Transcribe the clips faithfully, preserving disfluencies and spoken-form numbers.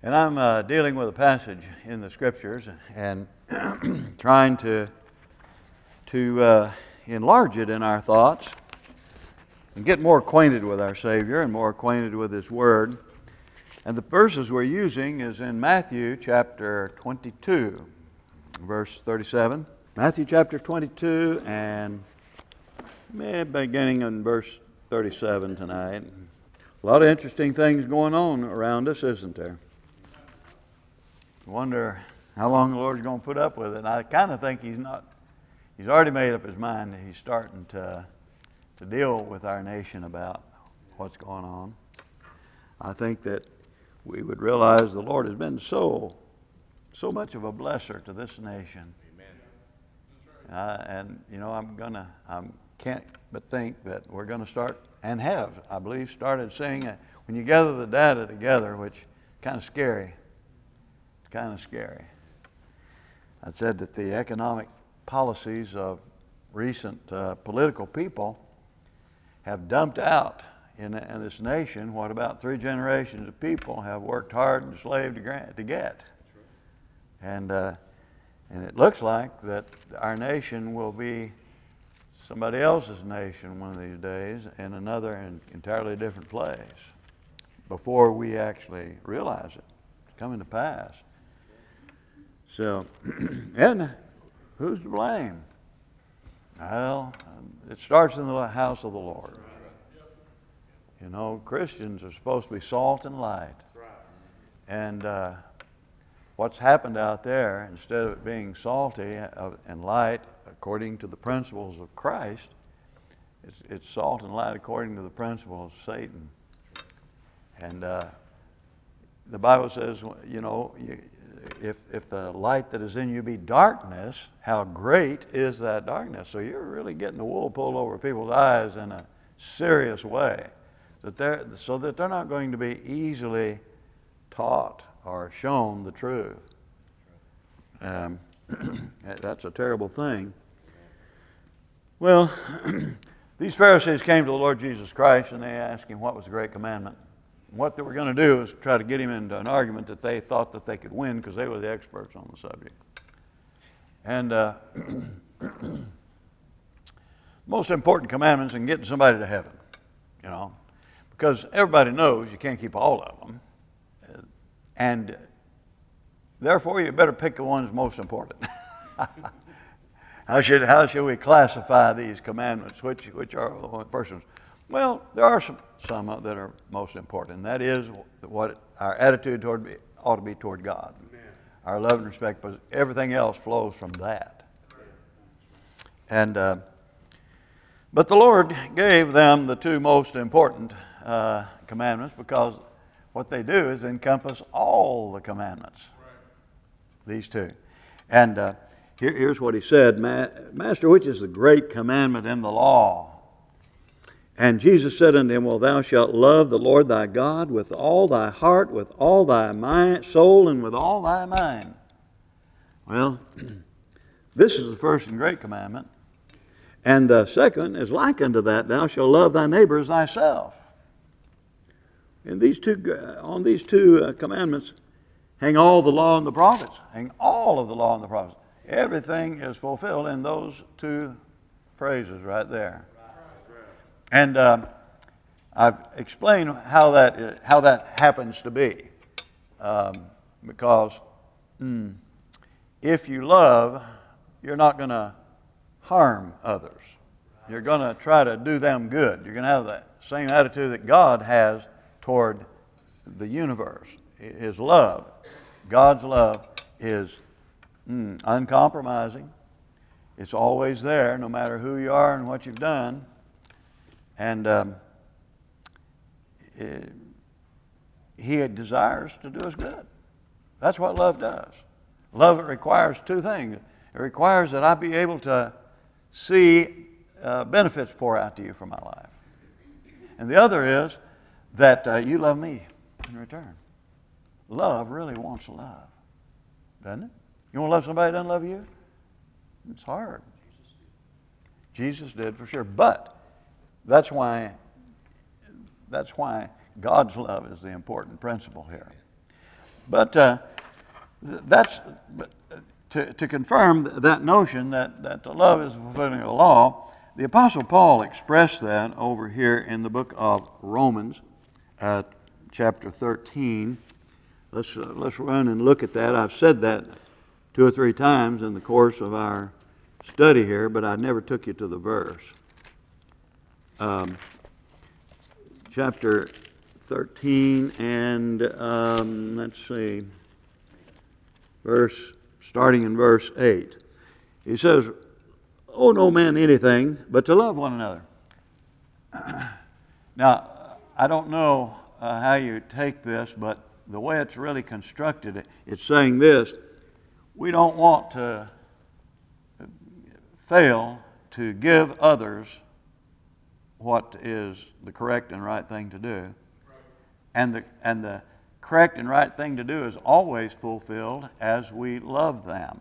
And I'm uh, dealing with a passage in the Scriptures and trying to to uh, enlarge it in our thoughts and get more acquainted with our Savior and more acquainted with His Word. And the verses we're using is in Matthew chapter twenty-two, verse thirty-seven. Matthew chapter twenty-two and beginning in verse thirty-seven tonight. A lot of interesting things going on around us, isn't there? I wonder how long the Lord's going to put up with it. And I kind of think He's not, He's already made up His mind that He's starting to, to deal with our nation about what's going on. I think that we would realize the Lord has been so, so much of a blesser to this nation. Amen. Uh, and, you know, I'm going to, I can't but think that we're going to start, and have, I believe, started seeing, uh, when you gather the data together, which is kind of scary, kind of scary. I said that the economic policies of recent uh, political people have dumped out in, in this nation what about three generations of people have worked hard and slaved to, grant, to get. And, uh, and it looks like that our nation will be somebody else's nation one of these days in another and entirely different place before we actually realize it. It's coming to pass. So, and who's to blame? Well, it starts in the house of the Lord. You know, Christians are supposed to be salt and light. And uh, what's happened out there, instead of it being salty and light according to the principles of Christ, it's, it's salt and light according to the principles of Satan. And uh, the Bible says, you know, you, If if the light that is in you be darkness, how great is that darkness? So you're really getting the wool pulled over people's eyes in a serious way, that they're, so that they're not going to be easily taught or shown the truth. Um, that's a terrible thing. Well, these Pharisees came to the Lord Jesus Christ and they asked Him what was the great commandment. What they were going to do is try to get Him into an argument that they thought that they could win because they were the experts on the subject. And uh, most important commandments in getting somebody to heaven, you know, because everybody knows you can't keep all of them. And therefore, you better pick the ones most important. how should how should we classify these commandments? Which which are the first ones? Well, there are some some that are most important, and that is what our attitude toward ought to be toward God. Amen. Our love and respect, but everything else flows from that. And uh, but the Lord gave them the two most important uh, commandments because what they do is encompass all the commandments. Right. These two, and uh, here, here's what He said: Master, which is the great commandment in the law? And Jesus said unto him, Well, thou shalt love the Lord thy God with all thy heart, with all thy mind, soul, and with all thy mind. Well, this is the first and great commandment. And the second is like unto that, thou shalt love thy neighbor as thyself. And these two, on these two uh, commandments hang all the law and the prophets. Hang all of the law and the prophets. Everything is fulfilled in those two phrases right there. And uh, I've explained how that how that happens to be, um, because mm, if you love, you're not going to harm others. You're going to try to do them good. You're going to have the same attitude that God has toward the universe. His love, God's love, is mm, uncompromising. It's always there, no matter who you are and what you've done. And um, it, He desires to do us good. That's what love does. Love requires two things. It requires that I be able to see uh, benefits pour out to you from my life. And the other is that uh, you love me in return. Love really wants love, doesn't it? You want to love somebody that doesn't love you? It's hard. Jesus did for sure. But That's why, that's why God's love is the important principle here. But uh, that's to, to confirm that notion that, that the love is fulfilling the law. The Apostle Paul expressed that over here in the book of Romans, uh, chapter thirteen. Let's uh, let's run and look at that. I've said that two or three times in the course of our study here, but I never took you to the verse. Um, chapter thirteen and um, let's see, verse starting in verse eight. He says, "Owe no man anything but to love one another." Now, I don't know uh, how you take this, but the way it's really constructed, it's saying this: we don't want to fail to give others what is the correct and right thing to do. And the, and the correct and right thing to do is always fulfilled as we love them.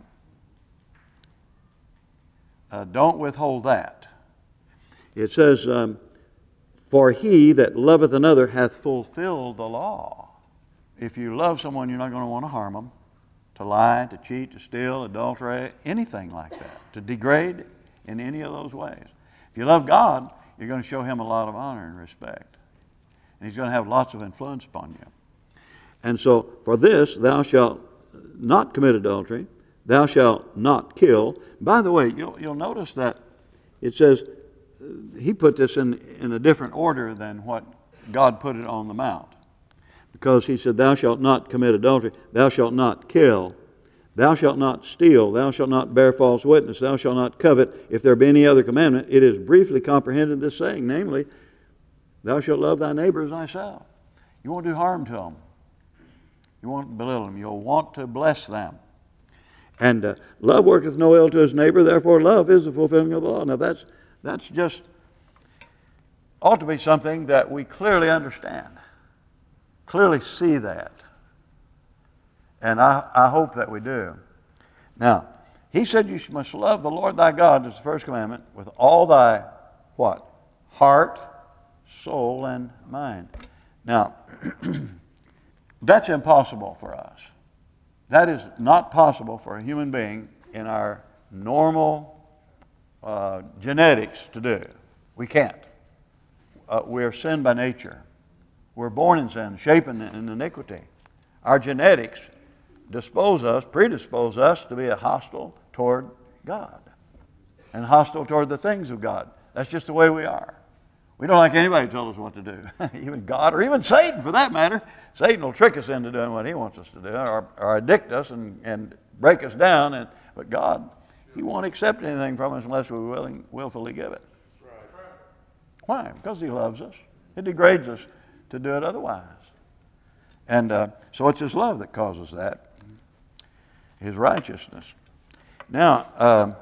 Uh, don't withhold that. It says, um, "For he that loveth another hath fulfilled the law." If you love someone, you're not going to want to harm them, to lie, to cheat, to steal, adulterate, anything like that, to degrade in any of those ways. If you love God, you're going to show him a lot of honor and respect. And he's going to have lots of influence upon you. And so, "For this thou shalt not commit adultery, thou shalt not kill." By the way, you'll, you'll notice that it says, uh, he put this in, in a different order than what God put it on the mount. Because he said, "Thou shalt not commit adultery, thou shalt not kill, thou shalt not steal, thou shalt not bear false witness, thou shalt not covet. If there be any other commandment, it is briefly comprehended this saying, namely, thou shalt love thy neighbor as thyself." You won't do harm to them. You won't belittle them. You'll want to bless them. And uh, "love worketh no ill to his neighbor, therefore love is the fulfilling of the law." Now that's, that's just, ought to be something that we clearly understand. Clearly see that. And I, I hope that we do. Now, he said you must love the Lord thy God, as the first commandment, with all thy, what? Heart, soul, and mind. Now, that's impossible for us. That is not possible for a human being in our normal uh, genetics to do. We can't. Uh, we're sin by nature. We're born in sin, shapen in iniquity. Our genetics dispose us, predispose us to be hostile toward God and hostile toward the things of God. That's just the way we are. We don't like anybody to tell us what to do, even God or even Satan for that matter. Satan will trick us into doing what he wants us to do or, or addict us and, and break us down. And, but God, he won't accept anything from us unless we willing, willfully give it. Why? Because he loves us. It degrades us to do it otherwise. And uh, so it's his love that causes that, his righteousness. Now, uh,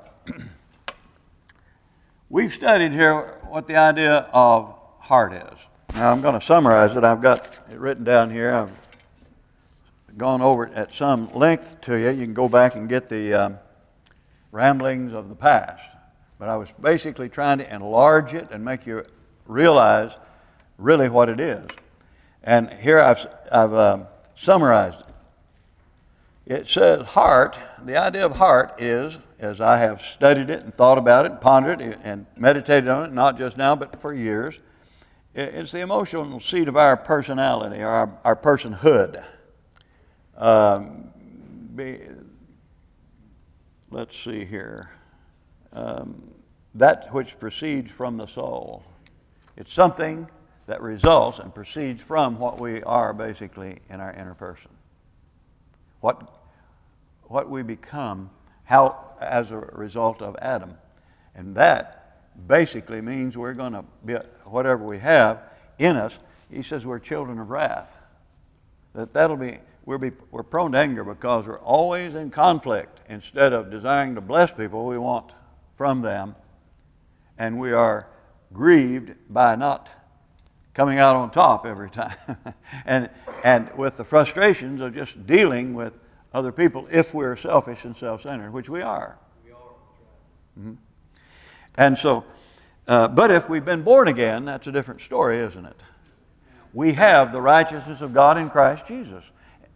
we've studied here what the idea of heart is. Now, I'm going to summarize it. I've got it written down here. I've gone over it at some length to you. You can go back and get the um, ramblings of the past. But I was basically trying to enlarge it and make you realize really what it is. And here I've, I've um, summarized it. It says heart, the idea of heart is, as I have studied it and thought about it and pondered it and meditated on it, not just now but for years, it's the emotional seat of our personality, or our, our personhood. Um, be, let's see here. Um, that which proceeds from the soul. It's something that results and proceeds from what we are basically in our inner person. What, what we become how as a result of Adam. And that basically means we're going to be, whatever we have in us, he says we're children of wrath. That that'll be, we'll be, we're prone to anger because we're always in conflict. Instead of desiring to bless people, we want from them. And we are grieved by not coming out on top every time. and and with the frustrations of just dealing with other people if we're selfish and self-centered, which we are. We are. Mm-hmm. And so, uh, but if we've been born again, that's a different story, isn't it? We have the righteousness of God in Christ Jesus.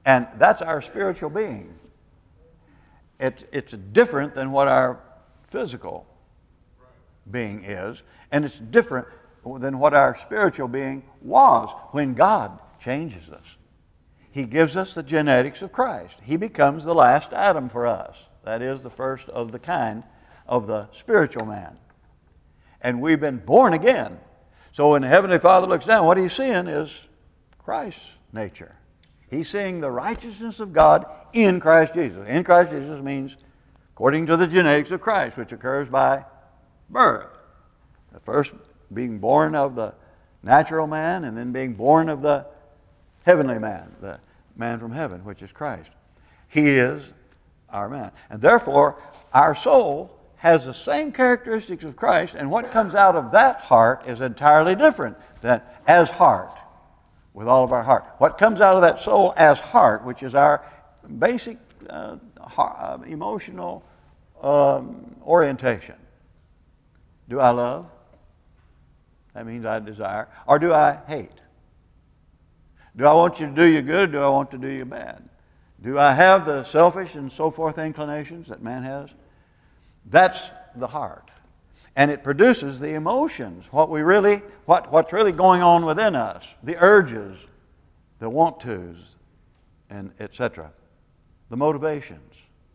And that's our spiritual being. It's, it's different than what our physical being is, and it's different than what our spiritual being was when God changes us. He gives us the genetics of Christ. He becomes the last Adam for us. That is the first of the kind of the spiritual man. And we've been born again. So when the Heavenly Father looks down, what he's seeing is Christ's nature. He's seeing the righteousness of God in Christ Jesus. In Christ Jesus means according to the genetics of Christ, which occurs by birth. The first being born of the natural man, and then being born of the heavenly man, the man from heaven, which is Christ. He is our man. And therefore, our soul has the same characteristics of Christ, and what comes out of that heart is entirely different than as heart, with all of our heart. What comes out of that soul as heart, which is our basic uh, heart, uh, emotional um, orientation. Do I love? That means I desire. Or do I hate? Do I want you to do you good, or do I want to do you bad? Do I have the selfish and so forth inclinations that man has? That's the heart. And it produces the emotions, what we really, what, what's really going on within us, the urges, the want-tos, and et cetera, the motivations.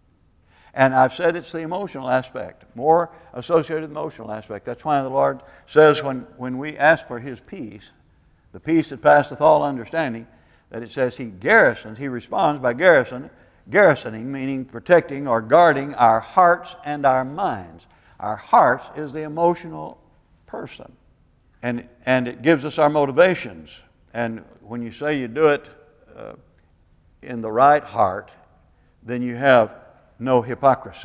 And I've said it's the emotional aspect, more associated with the emotional aspect. That's why the Lord says when, when we ask for His peace, the peace that passeth all understanding, that it says He garrisons, He responds by garrison, garrisoning, meaning protecting or guarding our hearts and our minds. Our hearts is the emotional person. And, and it gives us our motivations. And when you say you do it uh, in the right heart, then you have no hypocrisy.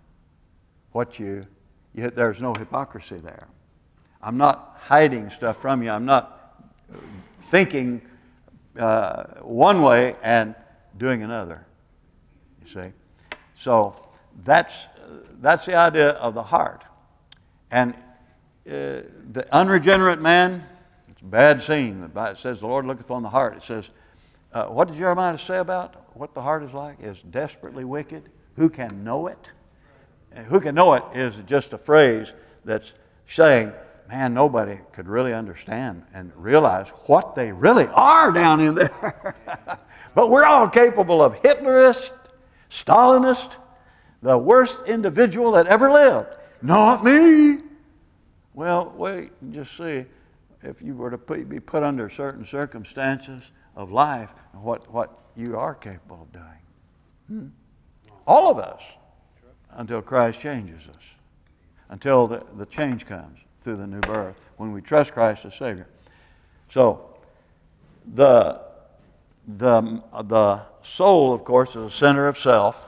What you, you there's no hypocrisy there. I'm not hiding stuff from you. I'm not thinking uh, one way and doing another. You see? So that's that's the idea of the heart. And uh, the unregenerate man, it's a bad scene. It says the Lord looketh on the heart. It says, uh, what did Jeremiah say about what the heart is like? It's desperately wicked. Who can know it? And who can know it is just a phrase that's saying, man, nobody could really understand and realize what they really are down in there. But we're all capable of Hitlerist, Stalinist, the worst individual that ever lived. Not me. Well, wait and just see if you were to put, be put under certain circumstances of life, what, what you are capable of doing. Hmm. All of us, until Christ changes us, until the, the change comes through the new birth, when we trust Christ as Savior. So, the, the, the soul, of course, is the center of self,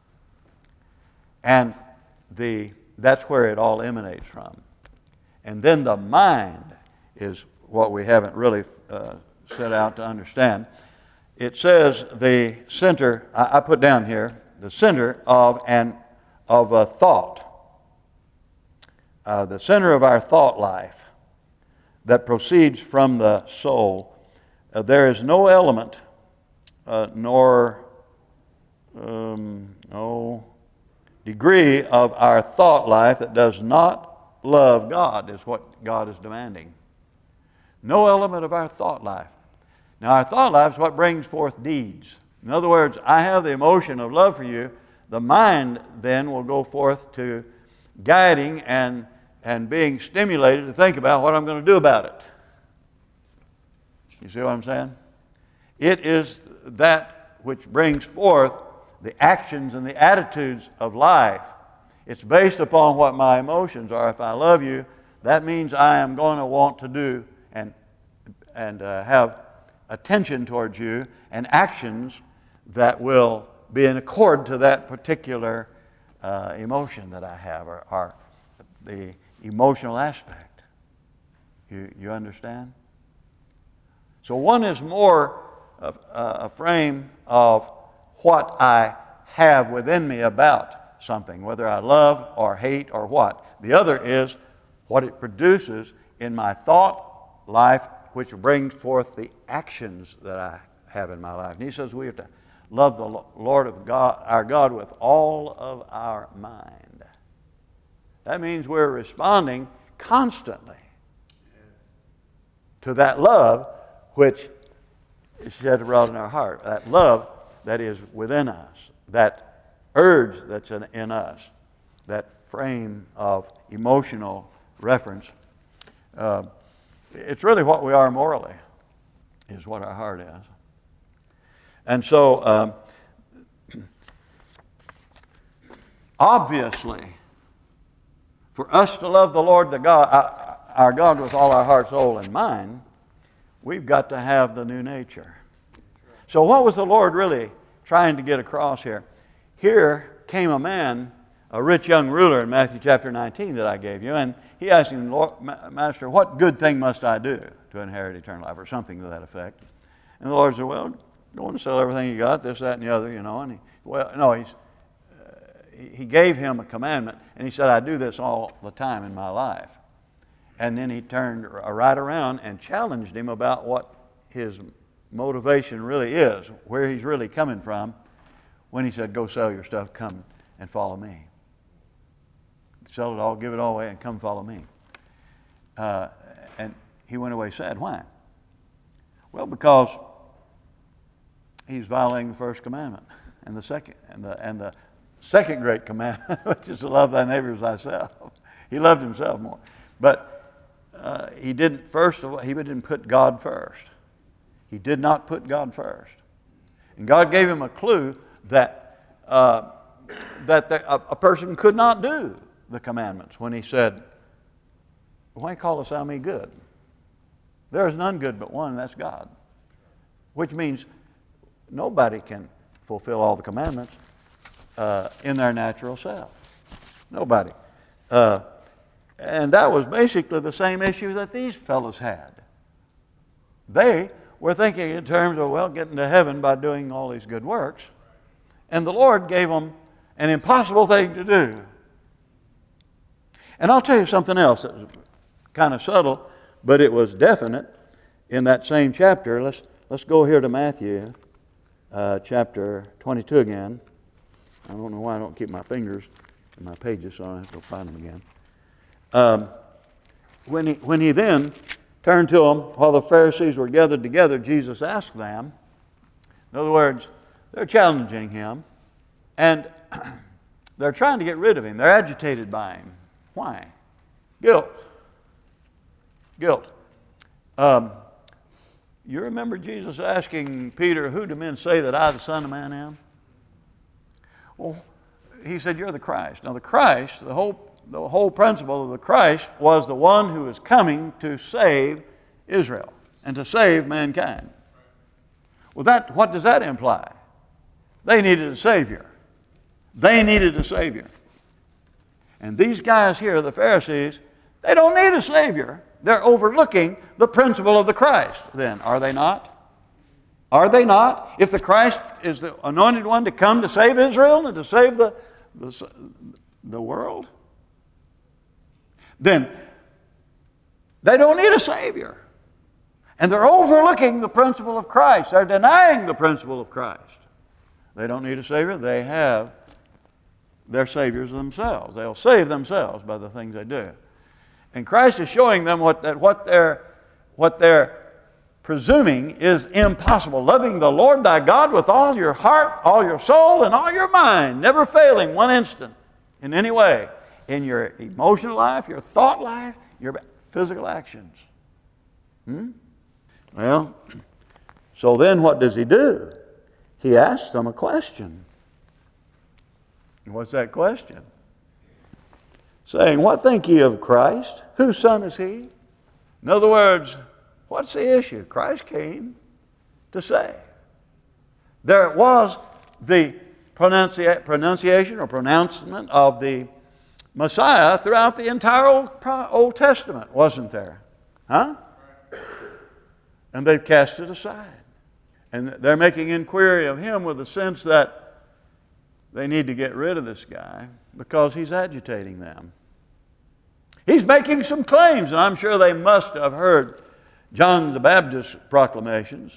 and the, that's where it all emanates from. And then the mind is what we haven't really uh, set out to understand. It says the center, I, I put down here, the center of an of a thought, uh, the center of our thought life that proceeds from the soul. Uh, there is no element, uh, nor um, no degree of our thought life that does not love God, is what God is demanding. No element of our thought life. Now, our thought life is what brings forth deeds. In other words, I have the emotion of love for you. The mind then will go forth to guiding and, and being stimulated to think about what I'm going to do about it. You see what I'm saying? It is that which brings forth the actions and the attitudes of life. It's based upon what my emotions are. If I love you, that means I am going to want to do and, and uh, have attention towards you and actions that will be in accord to that particular uh, emotion that I have, or, or the emotional aspect. You, you understand? So one is more of, uh, a frame of what I have within me about something, whether I love or hate or what. The other is what it produces in my thought life, which brings forth the actions that I have in my life. And he says we have to love the Lord of God, our God with all of our mind. That means we're responding constantly to that love which is shed abroad in our heart, that love that is within us, that urge that's in, in us, that frame of emotional reference. Uh, it's really what we are morally, is what our heart is. And so, um, obviously, for us to love the Lord, the God, our God, with all our heart, soul, and mind, we've got to have the new nature. So what was the Lord really trying to get across here? Here came a man, a rich young ruler in Matthew chapter nineteen that I gave you, and he asked him, Master, what good thing must I do to inherit eternal life, or something to that effect? And the Lord said, well, go and sell everything you got, this, that, and the other, you know. And he, well, no, he's, uh, he gave him a commandment, and he said, I do this all the time in my life. And then he turned right around and challenged him about what his motivation really is, where he's really coming from, when he said, go sell your stuff, come and follow me. Sell it all, give it all away, and come follow me. Uh, and he went away sad. Why? Well, because he's violating the first commandment, and the second, and the and the second great commandment, which is to love thy neighbor as thyself. He loved himself more, but uh, he didn't. First of all, he didn't put God first. He did not put God first, and God gave him a clue that uh, that the, a, a person could not do the commandments when he said, "Why callest thou me good? There is none good but one, and that's God." Which means nobody can fulfill all the commandments uh, in their natural self. Nobody. Uh, and that was basically the same issue that these fellows had. They were thinking in terms of, well, getting to heaven by doing all these good works. And the Lord gave them an impossible thing to do. And I'll tell you something else that was kind of subtle, but it was definite in that same chapter. Let's let's go here to Matthew uh, chapter twenty-two again. I don't know why I don't keep my fingers in my pages, so I have to go find them again. Um, when he when he then turned to them while the Pharisees were gathered together, Jesus asked them. In other words, they're challenging him, and they're trying to get rid of him. They're agitated by him. Why? Guilt. Guilt. Um, you remember Jesus asking Peter, who do men say that I, the Son of Man, am? Well, he said, you're the Christ. Now the Christ, the whole, the whole principle of the Christ was the one who is coming to save Israel and to save mankind. Well, that, what does that imply? They needed a Savior. They needed a Savior. And these guys here, the Pharisees, they don't need a Savior. They're overlooking the principle of the Christ then, are they not? Are they not? If the Christ is the anointed one to come to save Israel and to save the, the, the world, then they don't need a Savior. And they're overlooking the principle of Christ. They're denying the principle of Christ. They don't need a Savior. They have their saviors themselves. They'll save themselves by the things they do. And Christ is showing them what, that what they're, what they're presuming is impossible. Loving the Lord thy God with all your heart, all your soul, and all your mind, never failing one instant in any way, in your emotional life, your thought life, your physical actions. Hmm? Well, so then what does he do? He asks them a question. What's that question? Saying, what think ye of Christ? Whose son is he? In other words, what's the issue? Christ came to save. There was the pronunci- pronunciation or pronouncement of the Messiah throughout the entire Old, Old Testament, wasn't there? Huh? And they've cast it aside. And they're making inquiry of him with the sense that they need to get rid of this guy because he's agitating them. He's making some claims, and I'm sure they must have heard John the Baptist's proclamations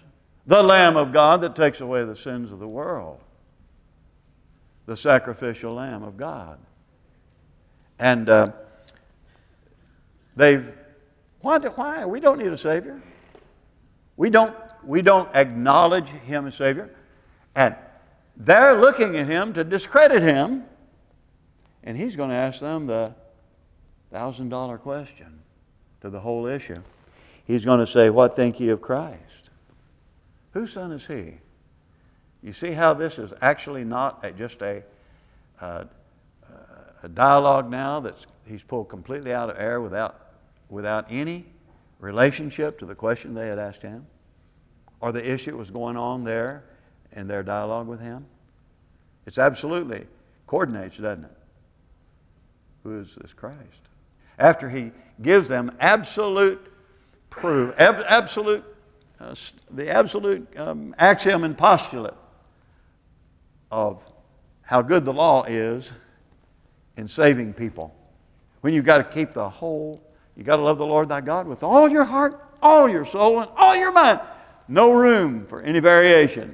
the Lamb of God that takes away the sins of the world. The sacrificial Lamb of God. And uh, they've, why, why? We don't need a Savior. We don't, we don't acknowledge Him as Savior. And they're looking at Him to discredit Him. And He's going to ask them the thousand dollar question to the whole issue. He's going to say, what think ye of Christ? Whose son is He? You see how this is actually not a, just a, uh, a dialogue now that He's pulled completely out of air without, without any relationship to the question they had asked Him? Or the issue that was going on there in their dialogue with Him? It's absolutely coordinates, doesn't it? Who is this Christ? After He gives them absolute proof, ab- absolute, uh, the absolute um, axiom and postulate of how good the law is in saving people. When you've got to keep the whole, you've got to love the Lord thy God with all your heart, all your soul, and all your mind. No room for any variation.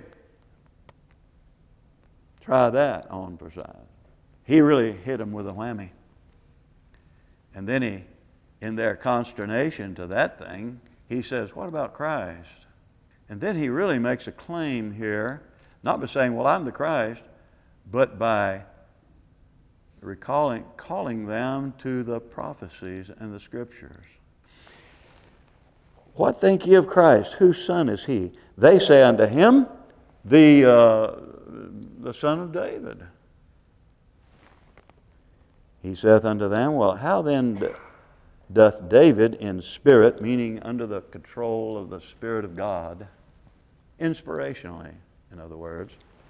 Try that on for size. He really hit them with a whammy. And then he, in their consternation to that thing, he says, what about Christ? And then he really makes a claim here, not by saying, well, I'm the Christ, but by recalling, calling them to the prophecies and the Scriptures. What think ye of Christ? Whose son is He? They say unto Him, the, uh, the son of David. He saith unto them, well, how then doth David in spirit, meaning under the control of the Spirit of God, inspirationally, in other words,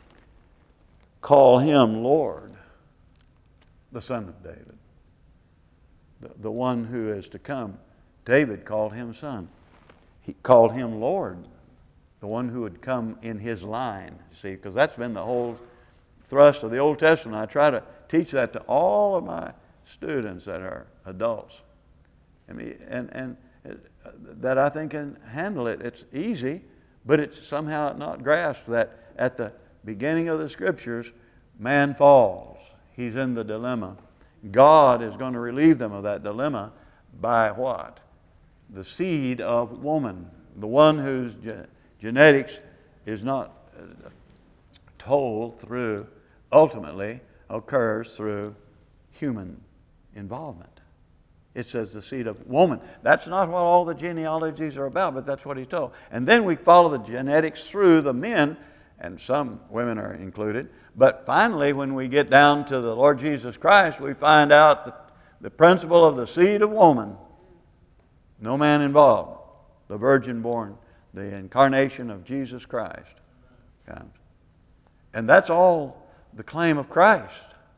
call Him Lord, the son of David, the, the one who is to come. David called Him son. He called Him Lord, the one who would come in his line. See, because that's been the whole thrust of the Old Testament. I try to teach that to all of my students that are adults. I mean, and, and that I think can handle it. It's easy, but it's somehow not grasped that at the beginning of the Scriptures, man falls. He's in the dilemma. God is going to relieve them of that dilemma by what? The seed of woman, the one whose ge- genetics is not uh, told through, ultimately occurs through human involvement. It says the seed of woman. That's not what all the genealogies are about, but that's what He's told. And then we follow the genetics through the men, and some women are included. But finally, when we get down to the Lord Jesus Christ, we find out that the principle of the seed of woman, no man involved, the virgin born, the incarnation of Jesus Christ comes. And that's all the claim of Christ.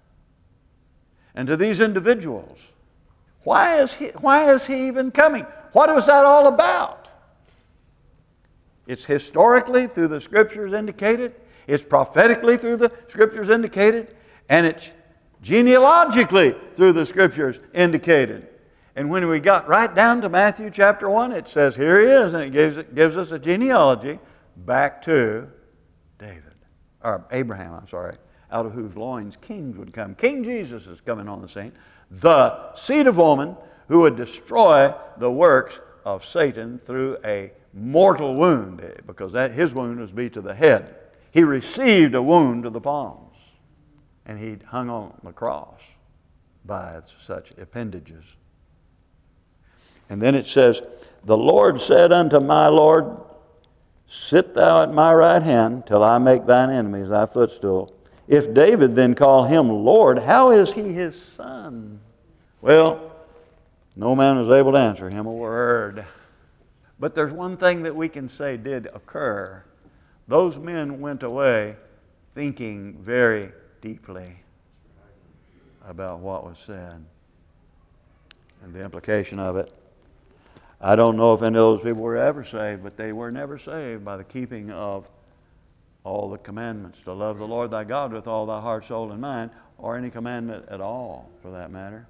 And to these individuals, why is he, why is he even coming? What was that all about? It's historically through the Scriptures indicated, it's prophetically through the Scriptures indicated, and it's genealogically through the Scriptures indicated. And when we got right down to Matthew chapter one, it says, here He is, and it gives, it gives us a genealogy back to David, or Abraham, I'm sorry, out of whose loins kings would come. King Jesus is coming on the scene. The seed of woman who would destroy the works of Satan through a mortal wound, because that, his wound was be to the head. He received a wound to the palms, and he hung on the cross by such appendages. And then it says, the Lord said unto my Lord, sit thou at my right hand till I make thine enemies thy footstool. If David then call Him Lord, how is He His son? Well, no man was able to answer him a word. But there's one thing that we can say did occur. Those men went away thinking very deeply about what was said and the implication of it. I don't know if any of those people were ever saved, but they were never saved by the keeping of all the commandments, to love the Lord thy God with all thy heart, soul, and mind, or any commandment at all, for that matter.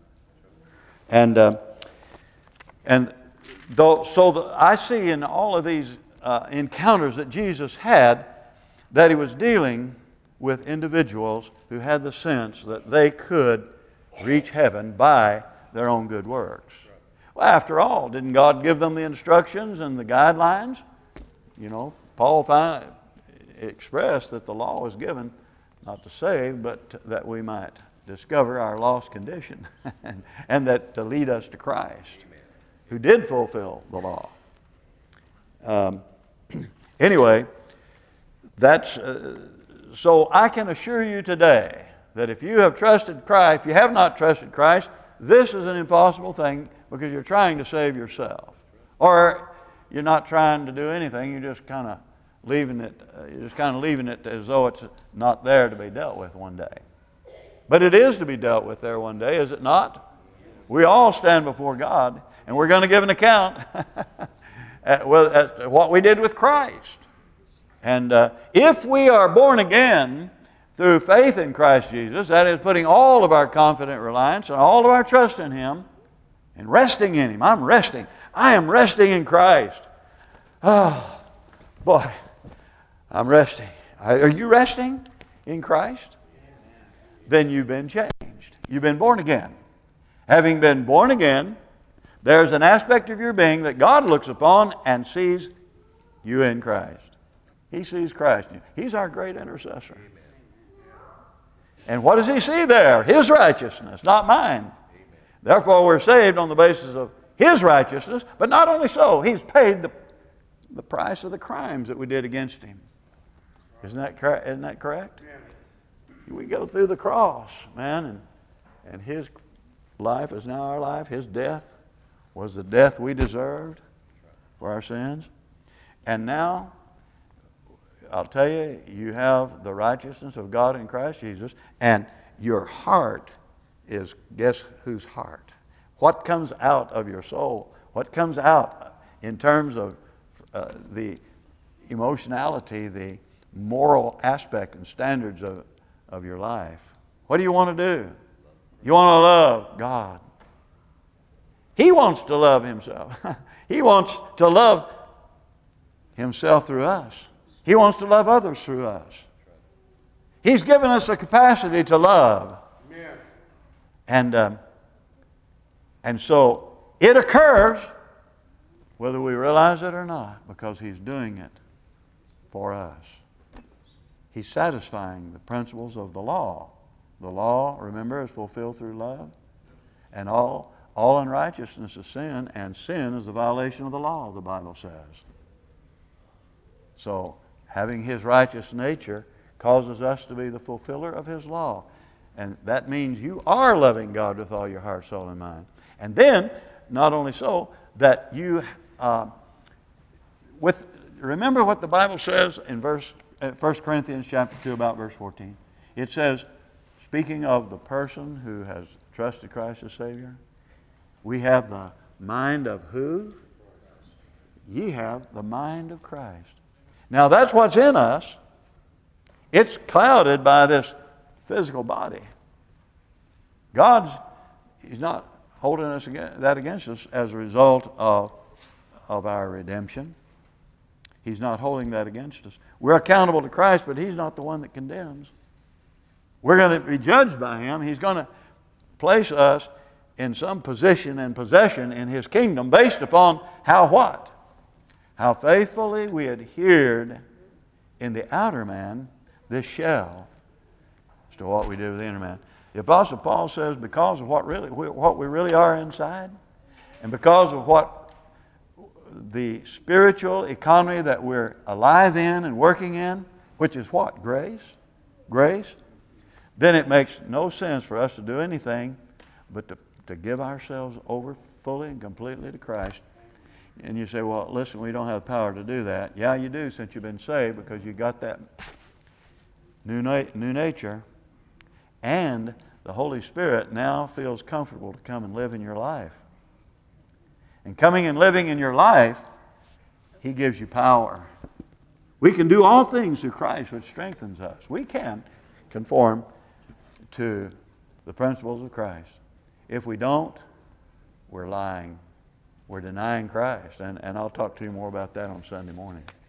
And uh, and though, so the, I see in all of these uh, uh, encounters that Jesus had that he was dealing with individuals who had the sense that they could reach heaven by their own good works. Well, after all, didn't God give them the instructions and the guidelines? You know, Paul found, expressed that the law was given not to save, but to, that we might discover our lost condition and, and that to lead us to Christ, who did fulfill the law. Um, anyway, that's uh, so I can assure you today that if you have trusted Christ, if you have not trusted Christ, this is an impossible thing because you're trying to save yourself, or you're not trying to do anything. You're just kind of leaving it. Uh, you're just kind of leaving it as though it's not there to be dealt with one day. But it is to be dealt with there one day, is it not? We all stand before God, and we're going to give an account at, well, at what we did with Christ. And uh, if we are born again through faith in Christ Jesus, that is putting all of our confident reliance and all of our trust in Him and resting in Him. I'm resting. I am resting in Christ. Oh, boy, I'm resting. Are you resting in Christ? Then you've been changed. You've been born again. Having been born again, there's an aspect of your being that God looks upon and sees you in Christ. He sees Christ in you. He's our great intercessor. And what does He see there? His righteousness, not mine. Therefore, we're saved on the basis of His righteousness, but not only so, He's paid the, the price of the crimes that we did against Him. Isn't that, isn't that correct? We go through the cross, man, and, and His life is now our life. His death was the death we deserved for our sins. And now, I'll tell you, you have the righteousness of God in Christ Jesus, and your heart is, guess whose heart? What comes out of your soul? What comes out in terms of uh, the emotionality, the moral aspect and standards of of your life? What do you want to do? You want to love God. He wants to love Himself. He wants to love Himself through us. He wants to love others through us. He's given us the capacity to love. Amen. And, um, and so it occurs whether we realize it or not, because He's doing it for us. He's satisfying the principles of the law. The law, remember, is fulfilled through love. And all, all unrighteousness is sin, and sin is the violation of the law, the Bible says. So, having His righteous nature causes us to be the fulfiller of His law. And that means you are loving God with all your heart, soul, and mind. And then, not only so, that you, uh, with remember what the Bible says in verse First Corinthians chapter two, about verse fourteen. It says, speaking of the person who has trusted Christ as Savior, we have the mind of who? Ye have the mind of Christ. Now that's what's in us. It's clouded by this physical body. God's, He's not holding us against, that against us as a result of, of our redemption. He's not holding that against us. We're accountable to Christ, but He's not the one that condemns. We're going to be judged by Him. He's going to place us in some position and possession in His kingdom based upon how what? How faithfully we adhered in the outer man, this shell, as to what we did with the inner man. The Apostle Paul says because of what really what we really are inside, and because of what the spiritual economy that we're alive in and working in, which is what? Grace? Grace? Then it makes no sense for us to do anything but to, to give ourselves over fully and completely to Christ. And you say, well, listen, we don't have the power to do that. Yeah, you do, since you've been saved, because you got that new, na- new nature. And the Holy Spirit now feels comfortable to come and live in your life. And coming and living in your life, He gives you power. We can do all things through Christ, which strengthens us. We can conform to the principles of Christ. If we don't, we're lying. We're denying Christ. And, and I'll talk to you more about that on Sunday morning.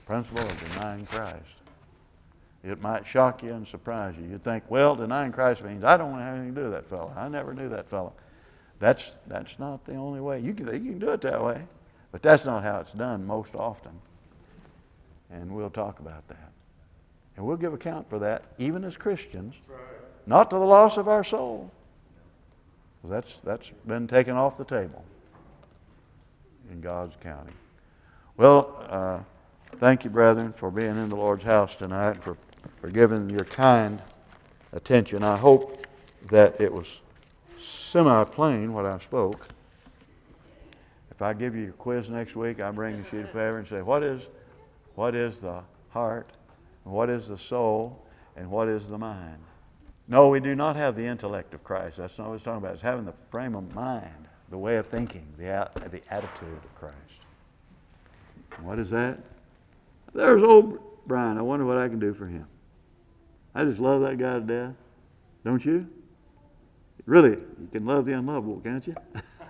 Principle of denying Christ. It might shock you and surprise you. You'd think, well, denying Christ means I don't have anything to do with that fellow. I never knew that fellow. That's that's not the only way. You can you can do it that way, but that's not how it's done most often. And we'll talk about that. And we'll give account for that, even as Christians, not to the loss of our soul. That's that's been taken off the table in God's county. Well, uh, thank you, brethren, for being in the Lord's house tonight and for, for giving your kind attention. I hope that it was semi-plain what I spoke. If I give you a quiz next week, I bring you a sheet of paper and say, what is, what is the heart, what is the soul, and what is the mind? No, we do not have the intellect of Christ. That's not what it's talking about. It's having the frame of mind, the way of thinking, the, the attitude of Christ. What is that? There's old Brian. I wonder what I can do for him. I just love that guy to death. Don't you? Really, you can love the unlovable, can't you?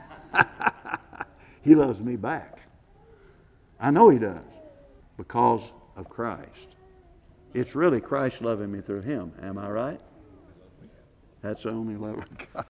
He loves me back. I know he does because of Christ. It's really Christ loving me through him. Am I right? That's the only love of God.